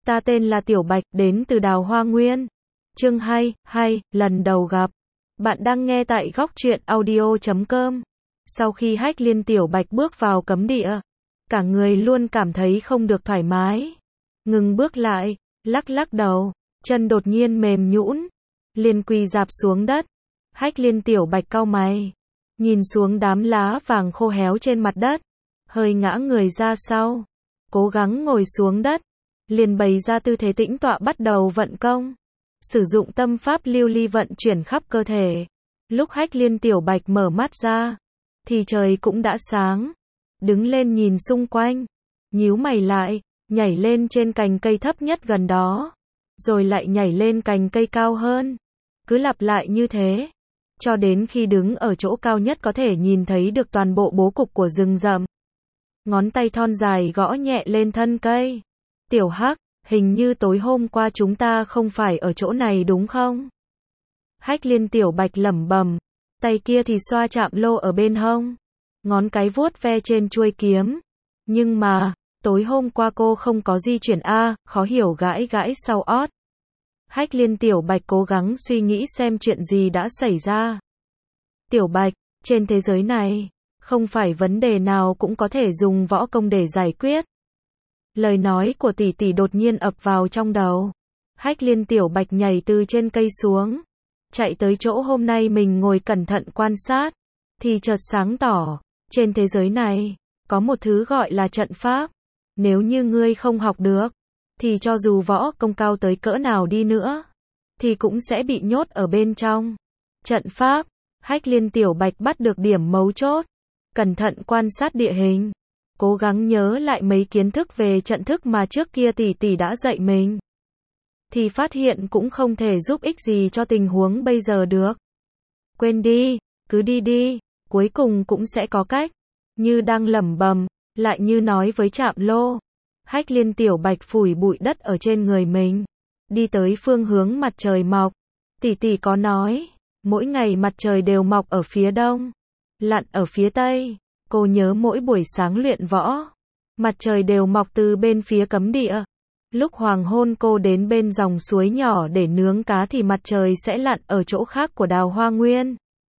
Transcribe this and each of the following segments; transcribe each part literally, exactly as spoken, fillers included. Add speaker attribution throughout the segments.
Speaker 1: Ta tên là Tiểu Bạch, đến từ Đào Hoa Nguyên. Chương hai, hai, lần đầu gặp. Bạn đang nghe tại góc truyện audio chấm com. Sau khi Hách Liên Tiểu Bạch bước vào cấm địa, cả người luôn cảm thấy không được thoải mái. Ngừng bước lại, lắc lắc đầu, chân đột nhiên mềm nhũn, liền quỳ rạp xuống đất. Hách Liên Tiểu Bạch cau mày, nhìn xuống đám lá vàng khô héo trên mặt đất, hơi ngã người ra sau, cố gắng ngồi xuống đất, liền bày ra tư thế tĩnh tọa bắt đầu vận công, sử dụng tâm pháp lưu ly vận chuyển khắp cơ thể. Lúc Hách Liên Tiểu Bạch mở mắt ra, thì trời cũng đã sáng. Đứng lên nhìn xung quanh, nhíu mày lại, nhảy lên trên cành cây thấp nhất gần đó, rồi lại nhảy lên cành cây cao hơn. Cứ lặp lại như thế, cho đến khi đứng ở chỗ cao nhất có thể nhìn thấy được toàn bộ bố cục của rừng rậm. Ngón tay thon dài gõ nhẹ lên thân cây. Tiểu Hắc, hình như tối hôm qua chúng ta không phải ở chỗ này đúng không? Hách Liên Tiểu Bạch lẩm bẩm, tay kia thì xoa chạm lô ở bên hông, ngón cái vuốt ve trên chuôi kiếm. Nhưng mà, tối hôm qua cô không có di chuyển a, khó hiểu gãi gãi sau ót. Hách Liên Tiểu Bạch cố gắng suy nghĩ xem chuyện gì đã xảy ra. Tiểu Bạch, trên thế giới này, không phải vấn đề nào cũng có thể dùng võ công để giải quyết. Lời nói của tỷ tỷ đột nhiên ập vào trong đầu. Hách Liên Tiểu Bạch nhảy từ trên cây xuống, chạy tới chỗ hôm nay mình ngồi cẩn thận quan sát, thì chợt sáng tỏ, trên thế giới này, có một thứ gọi là trận pháp. Nếu như ngươi không học được, thì cho dù võ công cao tới cỡ nào đi nữa, thì cũng sẽ bị nhốt ở bên trong. Trận pháp, Hách Liên Tiểu Bạch bắt được điểm mấu chốt, cẩn thận quan sát địa hình, cố gắng nhớ lại mấy kiến thức về trận thức mà trước kia tỷ tỷ đã dạy mình. Thì phát hiện cũng không thể giúp ích gì cho tình huống bây giờ được. Quên đi, cứ đi đi, cuối cùng cũng sẽ có cách. Như đang lẩm bẩm, lại như nói với chạm lô. Hách Liên Tiểu Bạch phủi bụi đất ở trên người mình, đi tới phương hướng mặt trời mọc. Tỷ tỷ có nói, mỗi ngày mặt trời đều mọc ở phía đông, lặn ở phía tây. Cô nhớ mỗi buổi sáng luyện võ, mặt trời đều mọc từ bên phía cấm địa. Lúc hoàng hôn cô đến bên dòng suối nhỏ để nướng cá thì mặt trời sẽ lặn ở chỗ khác của Đào Hoa Nguyên.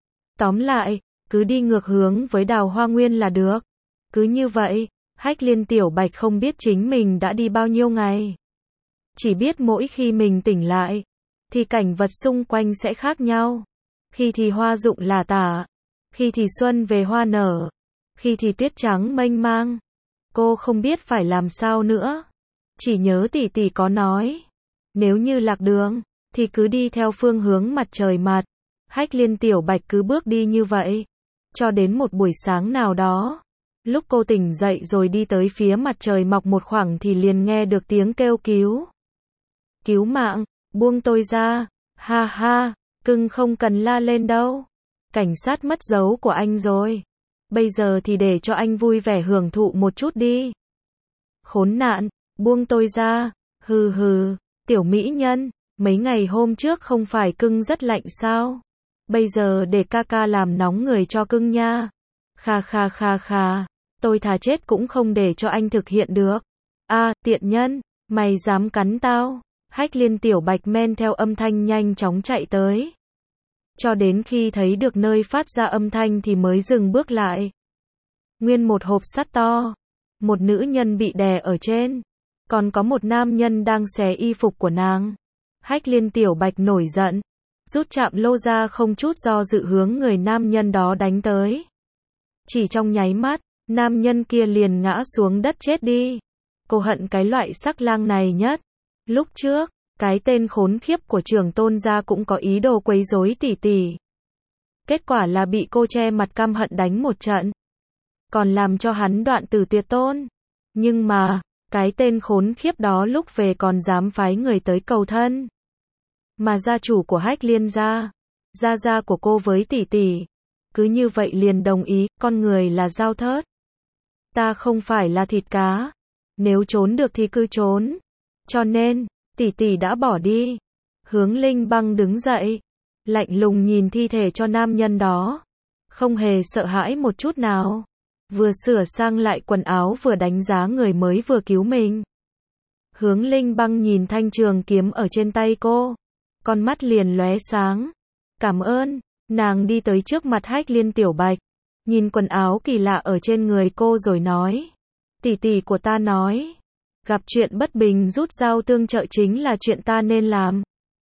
Speaker 1: Tóm lại, cứ đi ngược hướng với Đào Hoa Nguyên là được. Cứ như vậy, Hách Liên Tiểu Bạch không biết chính mình đã đi bao nhiêu ngày. Chỉ biết mỗi khi mình tỉnh lại, thì cảnh vật xung quanh sẽ khác nhau. Khi thì hoa rụng lả tả, khi thì xuân về hoa nở, khi thì tuyết trắng mênh mang. Cô không biết phải làm sao nữa. Chỉ nhớ tỷ tỷ có nói, nếu như lạc đường, thì cứ đi theo phương hướng mặt trời mọc. Hách Liên Tiểu Bạch cứ bước đi như vậy, cho đến một buổi sáng nào đó. Lúc cô tỉnh dậy rồi đi tới phía mặt trời mọc một khoảng thì liền nghe được tiếng kêu cứu. Cứu mạng, buông tôi ra, ha ha, cưng không cần la lên đâu. Cảnh sát mất dấu của anh rồi. Bây giờ thì để cho anh vui vẻ hưởng thụ một chút đi. Khốn nạn, buông tôi ra, hừ hừ, tiểu mỹ nhân, mấy ngày hôm trước không phải cưng rất lạnh sao? Bây giờ để ca ca làm nóng người cho cưng nha. Kha kha kha kha, tôi thà chết cũng không để cho anh thực hiện được. A, tiện nhân, mày dám cắn tao? Hách Liên Tiểu Bạch men theo âm thanh nhanh chóng chạy tới. Cho đến khi thấy được nơi phát ra âm thanh thì mới dừng bước lại. Nguyên một hộp sắt to, một nữ nhân bị đè ở trên, còn có một nam nhân đang xé y phục của nàng. Hách Liên Tiểu Bạch nổi giận, rút chạm lô ra không chút do dự hướng người nam nhân đó đánh tới. Chỉ trong nháy mắt, nam nhân kia liền ngã xuống đất chết đi. Cô hận cái loại sắc lang này nhất. Lúc trước, cái tên khốn khiếp của Trường Tôn gia cũng có ý đồ quấy rối tỷ tỷ. Kết quả là bị cô che mặt căm hận đánh một trận, còn làm cho hắn đoạn tử tuyệt tôn. Nhưng mà, cái tên khốn khiếp đó lúc về còn dám phái người tới cầu thân. Mà gia chủ của Hách Liên gia, gia gia của cô với tỷ tỷ, cứ như vậy liền đồng ý, con người là dao thớt. Ta không phải là thịt cá, nếu trốn được thì cứ trốn. Cho nên, tỷ tỷ đã bỏ đi. Hướng Linh Băng đứng dậy, lạnh lùng nhìn thi thể cho nam nhân đó, không hề sợ hãi một chút nào. Vừa sửa sang lại quần áo vừa đánh giá người mới vừa cứu mình. Hướng Linh Băng nhìn thanh trường kiếm ở trên tay cô, con mắt liền lóe sáng. Cảm ơn, nàng đi tới trước mặt Hách Liên Tiểu Bạch, nhìn quần áo kỳ lạ ở trên người cô rồi nói. Tỷ tỷ của ta nói, gặp chuyện bất bình rút dao tương trợ chính là chuyện ta nên làm.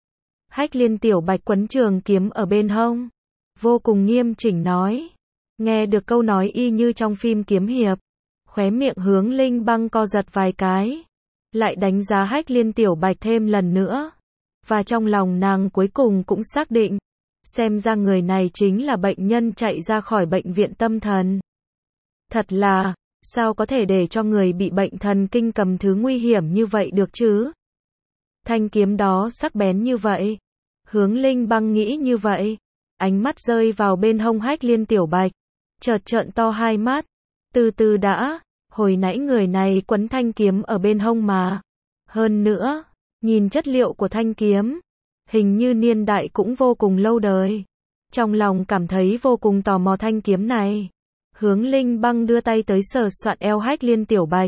Speaker 1: Hách Liên Tiểu Bạch quấn trường kiếm ở bên hông, vô cùng nghiêm chỉnh nói. Nghe được câu nói y như trong phim kiếm hiệp, khóe miệng Hướng Linh Băng co giật vài cái, lại đánh giá Hách Liên Tiểu Bạch thêm lần nữa, và trong lòng nàng cuối cùng cũng xác định, xem ra người này chính là bệnh nhân chạy ra khỏi bệnh viện tâm thần. Thật là, sao có thể để cho người bị bệnh thần kinh cầm thứ nguy hiểm như vậy được chứ? Thanh kiếm đó sắc bén như vậy. Hướng Linh Băng nghĩ như vậy, ánh mắt rơi vào bên hông Hách Liên Tiểu Bạch, chợt trợn to hai mắt, từ từ đã, hồi nãy người này quấn thanh kiếm ở bên hông mà. Hơn nữa, nhìn chất liệu của thanh kiếm, hình như niên đại cũng vô cùng lâu đời. Trong lòng cảm thấy vô cùng tò mò thanh kiếm này. Hướng Linh Băng đưa tay tới sờ soạn eo Hách Liên Tiểu Bạch.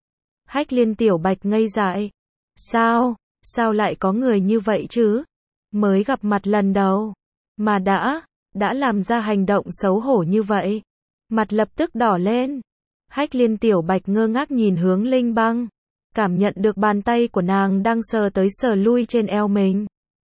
Speaker 1: Hách Liên Tiểu Bạch ngây dại. Sao, sao lại có người như vậy chứ? Mới gặp mặt lần đầu, mà đã, đã làm ra hành động xấu hổ như vậy. Mặt lập tức đỏ lên. Hách Liên Tiểu Bạch ngơ ngác nhìn Hướng Linh Băng, cảm nhận được bàn tay của nàng đang sờ tới sờ lui trên eo mình.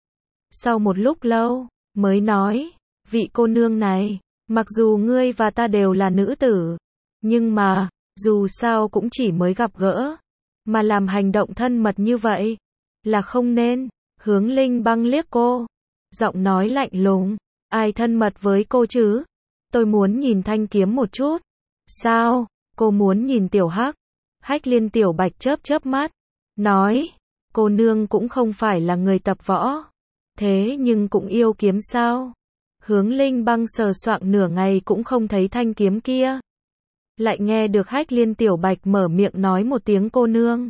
Speaker 1: Sau một lúc lâu, mới nói, vị cô nương này, mặc dù ngươi và ta đều là nữ tử, nhưng mà, dù sao cũng chỉ mới gặp gỡ, mà làm hành động thân mật như vậy, là không nên. Hướng Linh Băng liếc cô, giọng nói lạnh lùng, ai thân mật với cô chứ? Tôi muốn nhìn thanh kiếm một chút. Sao, cô muốn nhìn Tiểu Hắc? Hách Liên Tiểu Bạch chớp chớp mắt, nói, cô nương cũng không phải là người tập võ, thế nhưng cũng yêu kiếm sao? Hướng Linh Băng sờ soạng nửa ngày cũng không thấy thanh kiếm kia. Lại nghe được Hách Liên Tiểu Bạch mở miệng nói một tiếng cô nương.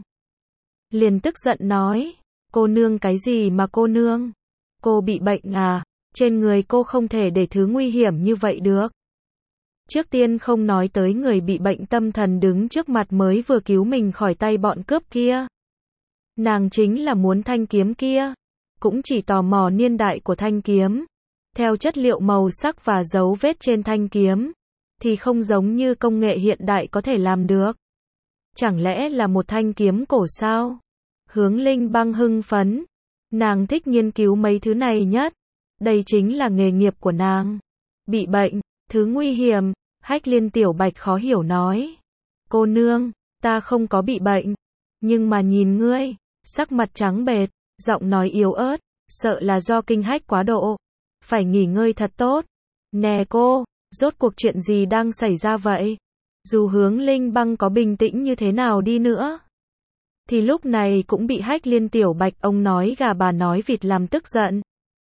Speaker 1: Liền tức giận nói, cô nương cái gì mà cô nương? Cô bị bệnh à? Trên người cô không thể để thứ nguy hiểm như vậy được. Trước tiên không nói tới người bị bệnh tâm thần đứng trước mặt mới vừa cứu mình khỏi tay bọn cướp kia. Nàng chính là muốn thanh kiếm kia, cũng chỉ tò mò niên đại của thanh kiếm. Theo chất liệu màu sắc và dấu vết trên thanh kiếm, thì không giống như công nghệ hiện đại có thể làm được. Chẳng lẽ là một thanh kiếm cổ sao? Hướng Linh Băng hưng phấn. Nàng thích nghiên cứu mấy thứ này nhất. Đây chính là nghề nghiệp của nàng. Bị bệnh, thứ nguy hiểm. Hách Liên Tiểu Bạch khó hiểu nói. Cô nương, ta không có bị bệnh. Nhưng mà nhìn ngươi, sắc mặt trắng bệch, giọng nói yếu ớt, sợ là do kinh hách quá độ. Phải nghỉ ngơi thật tốt. Nè cô, rốt cuộc chuyện gì đang xảy ra vậy? Dù Hướng Linh Băng có bình tĩnh như thế nào đi nữa, thì lúc này cũng bị Hách Liên Tiểu Bạch ông nói gà bà nói vịt làm tức giận.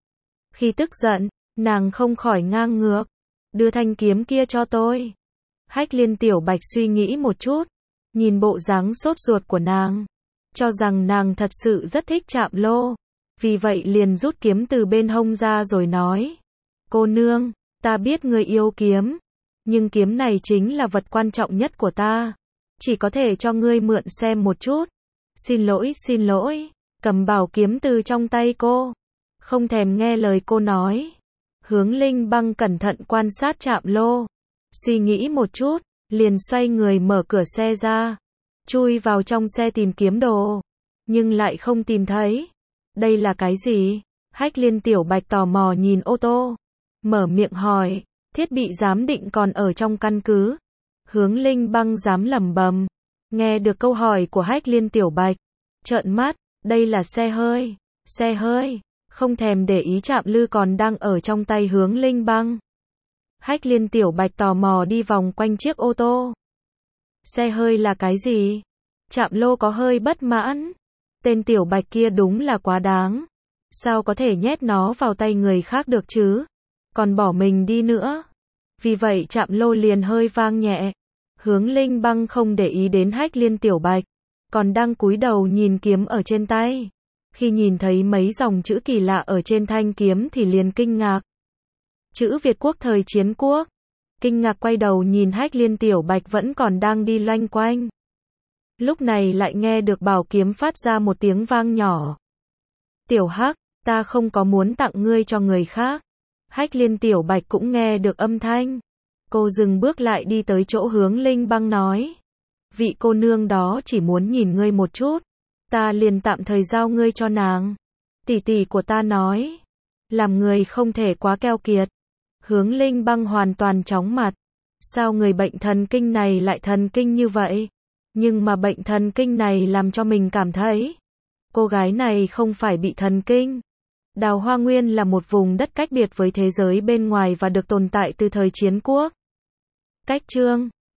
Speaker 1: Khi tức giận, nàng không khỏi ngang ngược. Đưa thanh kiếm kia cho tôi. Hách Liên Tiểu Bạch suy nghĩ một chút, nhìn bộ dáng sốt ruột của nàng, cho rằng nàng thật sự rất thích chạm lô. Vì vậy liền rút kiếm từ bên hông ra rồi nói. Cô nương, ta biết người yêu kiếm, nhưng kiếm này chính là vật quan trọng nhất của ta. Chỉ có thể cho ngươi mượn xem một chút. Xin lỗi, xin lỗi. Cầm bảo kiếm từ trong tay cô, không thèm nghe lời cô nói. Hướng Linh Băng cẩn thận quan sát chạm lô, suy nghĩ một chút, liền xoay người mở cửa xe ra, chui vào trong xe tìm kiếm đồ, nhưng lại không tìm thấy. Đây là cái gì? Hách Liên Tiểu Bạch tò mò nhìn ô tô, mở miệng hỏi, thiết bị giám định còn ở trong căn cứ. Hướng Linh Băng dám lẩm bẩm, nghe được câu hỏi của Hách Liên Tiểu Bạch, trợn mắt, đây là xe hơi, xe hơi, không thèm để ý chạm lư còn đang ở trong tay Hướng Linh Băng. Hách Liên Tiểu Bạch tò mò đi vòng quanh chiếc ô tô. Xe hơi là cái gì? Chạm lô có hơi bất mãn. Tên Tiểu Bạch kia đúng là quá đáng. Sao có thể nhét nó vào tay người khác được chứ? Còn bỏ mình đi nữa. Vì vậy chạm lô liền hơi vang nhẹ. Hướng Linh Băng không để ý đến Hách Liên Tiểu Bạch, còn đang cúi đầu nhìn kiếm ở trên tay. Khi nhìn thấy mấy dòng chữ kỳ lạ ở trên thanh kiếm thì liền kinh ngạc. Chữ Việt Quốc thời chiến quốc. Kinh ngạc quay đầu nhìn Hách Liên Tiểu Bạch vẫn còn đang đi loanh quanh. Lúc này lại nghe được bảo kiếm phát ra một tiếng vang nhỏ. Tiểu Hắc, ta không có muốn tặng ngươi cho người khác. Hách Liên Tiểu Bạch cũng nghe được âm thanh. Cô dừng bước lại đi tới chỗ Hướng Linh Băng nói. Vị cô nương đó chỉ muốn nhìn ngươi một chút. Ta liền tạm thời giao ngươi cho nàng. Tỷ tỷ của ta nói. Làm người không thể quá keo kiệt. Hướng Linh Băng hoàn toàn chóng mặt. Sao người bệnh thần kinh này lại thần kinh như vậy? Nhưng mà bệnh thần kinh này làm cho mình cảm thấy. Cô gái này không phải bị thần kinh. Đào Hoa Nguyên là một vùng đất cách biệt với thế giới bên ngoài và được tồn tại từ thời chiến quốc. Cách chương